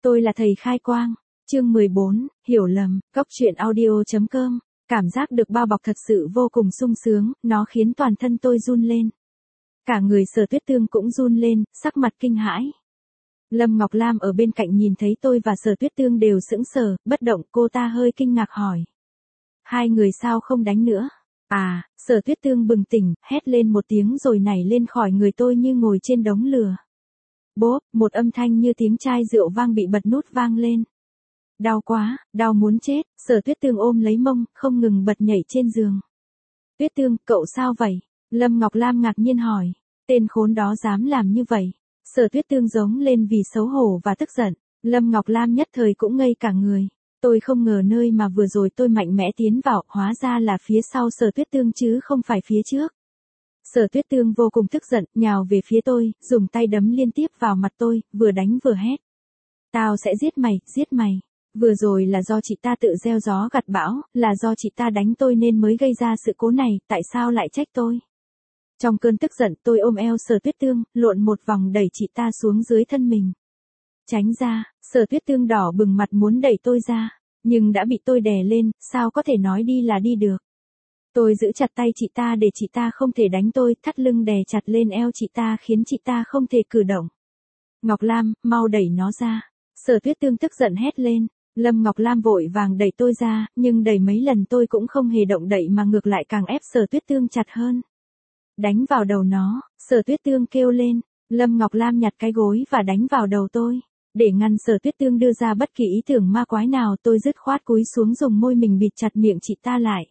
Tôi là thầy khai quang. Chương 14, hiểu lầm, Cốc truyện audio.com. Cảm giác được bao bọc thật sự vô cùng sung sướng, nó khiến toàn thân tôi run lên. Cả người Sở Tuyết Tương cũng run lên, sắc mặt kinh hãi. Lâm Ngọc Lam ở bên cạnh nhìn thấy tôi và Sở Tuyết Tương đều sững sờ, bất động, cô ta hơi kinh ngạc hỏi. Hai người sao không đánh nữa? À, Sở Tuyết Tương bừng tỉnh, hét lên một tiếng rồi nảy lên khỏi người tôi như ngồi trên đống lửa. Bốp, một âm thanh như tiếng chai rượu vang bị bật nút vang lên. Đau quá, đau muốn chết, Sở Tuyết Tương ôm lấy mông, không ngừng bật nhảy trên giường. Tuyết Tương, cậu sao vậy? Lâm Ngọc Lam ngạc nhiên hỏi. Tên khốn đó dám làm như vậy. Sở Tuyết Tương giống lên vì xấu hổ và tức giận. Lâm Ngọc Lam nhất thời cũng ngây cả người. Tôi không ngờ nơi mà vừa rồi tôi mạnh mẽ tiến vào, hóa ra là phía sau Sở Tuyết Tương chứ không phải phía trước. Sở Tuyết Tương vô cùng tức giận, nhào về phía tôi, dùng tay đấm liên tiếp vào mặt tôi, vừa đánh vừa hét. Tao sẽ giết mày, giết mày. Vừa rồi là do chị ta tự gieo gió gặt bão, là do chị ta đánh tôi nên mới gây ra sự cố này, tại sao lại trách tôi? Trong cơn tức giận tôi ôm eo Sở Tuyết Tương, lộn một vòng đẩy chị ta xuống dưới thân mình. Tránh ra, Sở Tuyết Tương đỏ bừng mặt muốn đẩy tôi ra, nhưng đã bị tôi đè lên, sao có thể nói đi là đi được. Tôi giữ chặt tay chị ta để chị ta không thể đánh tôi, thắt lưng đè chặt lên eo chị ta khiến chị ta không thể cử động. Ngọc Lam, mau đẩy nó ra. Sở Tuyết Tương tức giận hét lên. Lâm Ngọc Lam vội vàng đẩy tôi ra, nhưng đẩy mấy lần tôi cũng không hề động đậy mà ngược lại càng ép Sở Tuyết Tương chặt hơn. Đánh vào đầu nó, Sở Tuyết Tương kêu lên. Lâm Ngọc Lam nhặt cái gối và đánh vào đầu tôi. Để ngăn Sở Tuyết Tương đưa ra bất kỳ ý tưởng ma quái nào, tôi dứt khoát cúi xuống dùng môi mình bịt chặt miệng chị ta lại.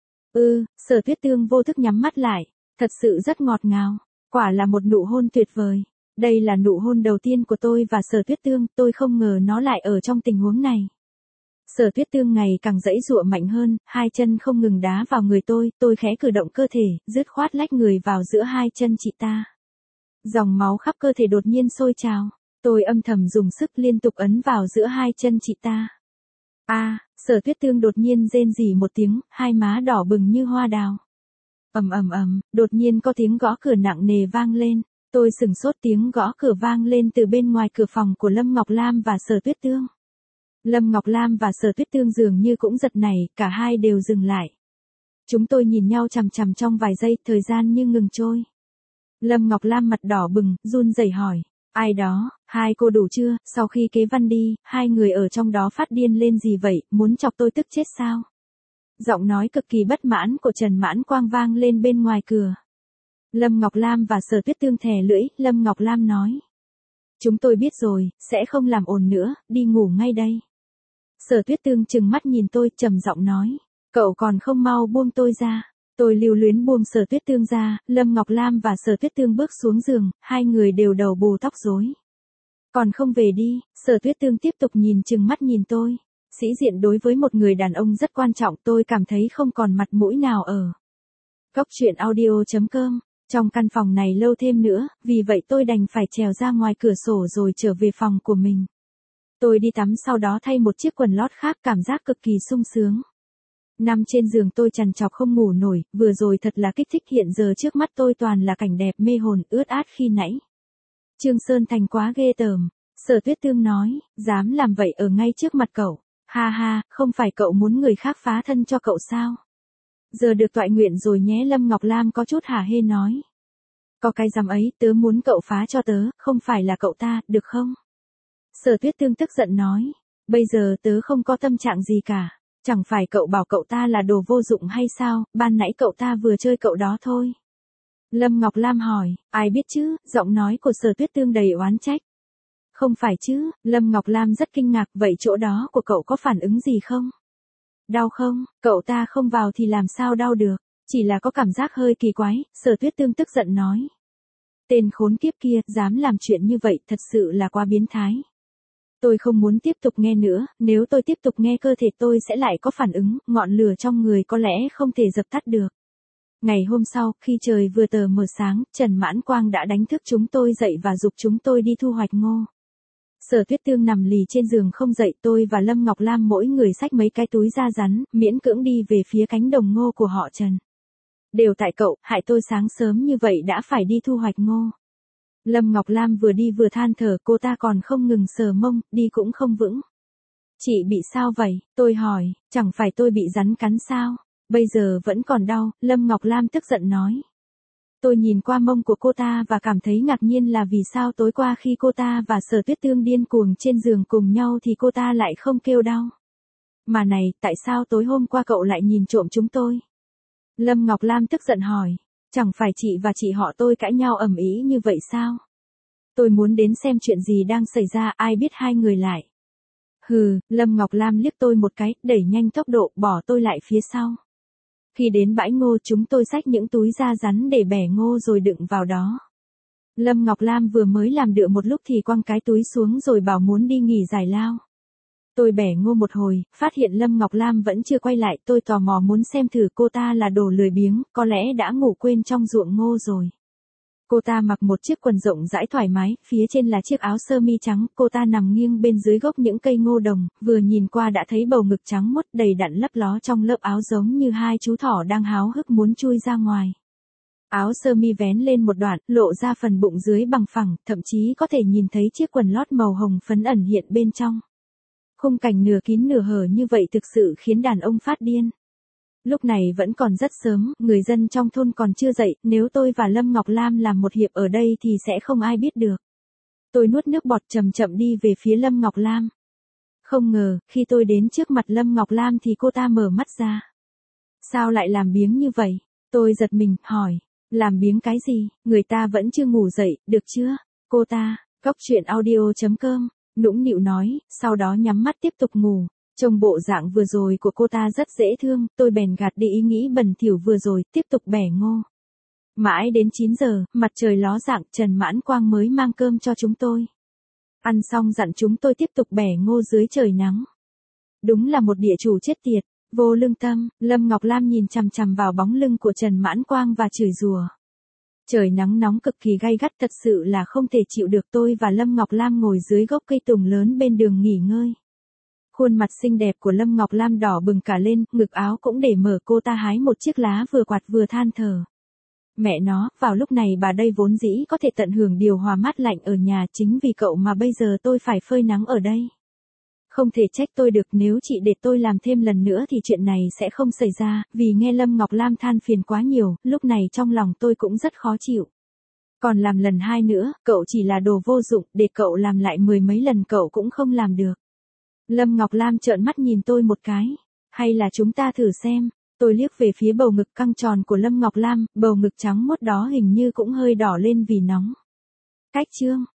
Sở Tuyết Tương vô thức nhắm mắt lại, thật sự rất ngọt ngào, quả là một nụ hôn tuyệt vời. Đây là nụ hôn đầu tiên của tôi và Sở Tuyết Tương, tôi không ngờ nó lại ở trong tình huống này. Sở Tuyết Tương ngày càng giãy giụa mạnh hơn, hai chân không ngừng đá vào người tôi khẽ cử động cơ thể, dứt khoát lách người vào giữa hai chân chị ta. Dòng máu khắp cơ thể đột nhiên sôi trào, tôi âm thầm dùng sức liên tục ấn vào giữa hai chân chị ta. Sở Tuyết Tương đột nhiên rên rỉ một tiếng, hai má đỏ bừng như hoa đào. Đột nhiên có tiếng gõ cửa nặng nề vang lên. Tôi sửng sốt, tiếng gõ cửa vang lên từ bên ngoài cửa phòng của Lâm Ngọc Lam và Sở Tuyết Tương. Lâm Ngọc Lam và Sở Tuyết Tương dường như cũng giật nảy, cả hai đều dừng lại. Chúng tôi nhìn nhau chằm chằm trong vài giây, thời gian như ngừng trôi. Lâm Ngọc Lam mặt đỏ bừng, run rẩy hỏi. Ai đó, hai cô đủ chưa? Sau khi Kế Văn đi, hai người ở trong đó phát điên lên gì vậy, muốn chọc tôi tức chết sao? Giọng nói cực kỳ bất mãn của Trần Mãn Quang vang lên bên ngoài cửa. Lâm Ngọc Lam và Sở Tuyết Tương thè lưỡi, Lâm Ngọc Lam nói. Chúng tôi biết rồi, sẽ không làm ồn nữa, đi ngủ ngay đây. Sở Tuyết Tương trừng mắt nhìn tôi, trầm giọng nói. Cậu còn không mau buông tôi ra. Tôi lưu luyến buông Sở Tuyết Tương ra, Lâm Ngọc Lam và Sở Tuyết Tương bước xuống giường, hai người đều đầu bù tóc rối. Còn không về đi, Sở Tuyết Tương tiếp tục trừng mắt nhìn tôi. Sĩ diện đối với một người đàn ông rất quan trọng, tôi cảm thấy không còn mặt mũi nào ở. Cốc truyện audio.com. Trong căn phòng này lâu thêm nữa, vì vậy tôi đành phải trèo ra ngoài cửa sổ rồi trở về phòng của mình. Tôi đi tắm sau đó thay một chiếc quần lót khác, cảm giác cực kỳ sung sướng. Nằm trên giường tôi trằn trọc không ngủ nổi, vừa rồi thật là kích thích, hiện giờ trước mắt tôi toàn là cảnh đẹp mê hồn ướt át khi nãy. Trương Sơn Thành quá ghê tởm. Sở Tuyết Tương nói, dám làm vậy ở ngay trước mặt cậu. Ha ha, không phải cậu muốn người khác phá thân cho cậu sao? Giờ được toại nguyện rồi nhé. Lâm Ngọc Lam có chút hả hê nói. Có cái dám ấy, tớ muốn cậu phá cho tớ, không phải là cậu ta, được không? Sở Tuyết Tương tức giận nói. Bây giờ tớ không có tâm trạng gì cả. Chẳng phải cậu bảo cậu ta là đồ vô dụng hay sao, ban nãy cậu ta vừa chơi cậu đó thôi. Lâm Ngọc Lam hỏi, ai biết chứ, giọng nói của Sở Tuyết Tương đầy oán trách. Không phải chứ, Lâm Ngọc Lam rất kinh ngạc, vậy chỗ đó của cậu có phản ứng gì không? Đau không? Cậu ta không vào thì làm sao đau được, chỉ là có cảm giác hơi kỳ quái, Sở Tuyết Tương tức giận nói. Tên khốn kiếp kia, dám làm chuyện như vậy, thật sự là quá biến thái. Tôi không muốn tiếp tục nghe nữa, nếu tôi tiếp tục nghe cơ thể tôi sẽ lại có phản ứng, ngọn lửa trong người có lẽ không thể dập tắt được. Ngày hôm sau, khi trời vừa tờ mờ sáng, Trần Mãn Quang đã đánh thức chúng tôi dậy và giục chúng tôi đi thu hoạch ngô. Sở Tuyết Tương nằm lì trên giường không dậy, tôi và Lâm Ngọc Lam mỗi người xách mấy cái túi da rắn, miễn cưỡng đi về phía cánh đồng ngô của họ Trần. Đều tại cậu, hại tôi sáng sớm như vậy đã phải đi thu hoạch ngô. Lâm Ngọc Lam vừa đi vừa than thở, cô ta còn không ngừng sờ mông, đi cũng không vững. Chị bị sao vậy? Tôi hỏi, chẳng phải tôi bị rắn cắn sao? Bây giờ vẫn còn đau, Lâm Ngọc Lam tức giận nói. Tôi nhìn qua mông của cô ta và cảm thấy ngạc nhiên là vì sao tối qua khi cô ta và Sở Tuyết Tương điên cuồng trên giường cùng nhau thì cô ta lại không kêu đau. Mà này, tại sao tối hôm qua cậu lại nhìn trộm chúng tôi? Lâm Ngọc Lam tức giận hỏi, chẳng phải chị và chị họ tôi cãi nhau ầm ĩ như vậy sao? Tôi muốn đến xem chuyện gì đang xảy ra, ai biết hai người lại. Hừ, Lâm Ngọc Lam liếc tôi một cái, đẩy nhanh tốc độ, bỏ tôi lại phía sau. Khi đến bãi ngô chúng tôi xách những túi da rắn để bẻ ngô rồi đựng vào đó. Lâm Ngọc Lam vừa mới làm được một lúc thì quăng cái túi xuống rồi bảo muốn đi nghỉ giải lao. Tôi bẻ ngô một hồi, phát hiện Lâm Ngọc Lam vẫn chưa quay lại, tôi tò mò muốn xem thử cô ta là đồ lười biếng, có lẽ đã ngủ quên trong ruộng ngô rồi. Cô ta mặc một chiếc quần rộng rãi thoải mái, phía trên là chiếc áo sơ mi trắng, cô ta nằm nghiêng bên dưới gốc những cây ngô đồng, vừa nhìn qua đã thấy bầu ngực trắng muốt đầy đặn lấp ló trong lớp áo giống như hai chú thỏ đang háo hức muốn chui ra ngoài. Áo sơ mi vén lên một đoạn, lộ ra phần bụng dưới bằng phẳng, thậm chí có thể nhìn thấy chiếc quần lót màu hồng phấn ẩn hiện bên trong. Khung cảnh nửa kín nửa hở như vậy thực sự khiến đàn ông phát điên. Lúc này vẫn còn rất sớm, người dân trong thôn còn chưa dậy, nếu tôi và Lâm Ngọc Lam làm một hiệp ở đây thì sẽ không ai biết được. Tôi nuốt nước bọt chậm chậm đi về phía Lâm Ngọc Lam. Không ngờ, khi tôi đến trước mặt Lâm Ngọc Lam thì cô ta mở mắt ra. Sao lại làm biếng như vậy? Tôi giật mình, hỏi. Làm biếng cái gì? Người ta vẫn chưa ngủ dậy, được chưa? Cô ta, coctruyện.audio.com, nũng nịu nói, sau đó nhắm mắt tiếp tục ngủ. Trông bộ dạng vừa rồi của cô ta rất dễ thương, tôi bèn gạt đi ý nghĩ bẩn thỉu vừa rồi, tiếp tục bẻ ngô. Mãi đến 9 giờ, mặt trời ló dạng, Trần Mãn Quang mới mang cơm cho chúng tôi. Ăn xong dặn chúng tôi tiếp tục bẻ ngô dưới trời nắng. Đúng là một địa chủ chết tiệt, vô lương tâm, Lâm Ngọc Lam nhìn chằm chằm vào bóng lưng của Trần Mãn Quang và chửi rủa. Trời nắng nóng cực kỳ gay gắt, thật sự là không thể chịu được. Tôi và Lâm Ngọc Lam ngồi dưới gốc cây tùng lớn bên đường nghỉ ngơi. Khuôn mặt xinh đẹp của Lâm Ngọc Lam đỏ bừng cả lên, ngực áo cũng để mở, cô ta hái một chiếc lá vừa quạt vừa than thở. Mẹ nó, vào lúc này bà đây vốn dĩ có thể tận hưởng điều hòa mát lạnh ở nhà, chính vì cậu mà bây giờ tôi phải phơi nắng ở đây. Không thể trách tôi được, nếu chị để tôi làm thêm lần nữa thì chuyện này sẽ không xảy ra, vì nghe Lâm Ngọc Lam than phiền quá nhiều, lúc này trong lòng tôi cũng rất khó chịu. Còn làm lần 2 nữa, cậu chỉ là đồ vô dụng, để cậu làm lại 10 mấy lần cậu cũng không làm được. Lâm Ngọc Lam trợn mắt nhìn tôi một cái. Hay là chúng ta thử xem. Tôi liếc về phía bầu ngực căng tròn của Lâm Ngọc Lam, bầu ngực trắng muốt đó hình như cũng hơi đỏ lên vì nóng. Cách chương.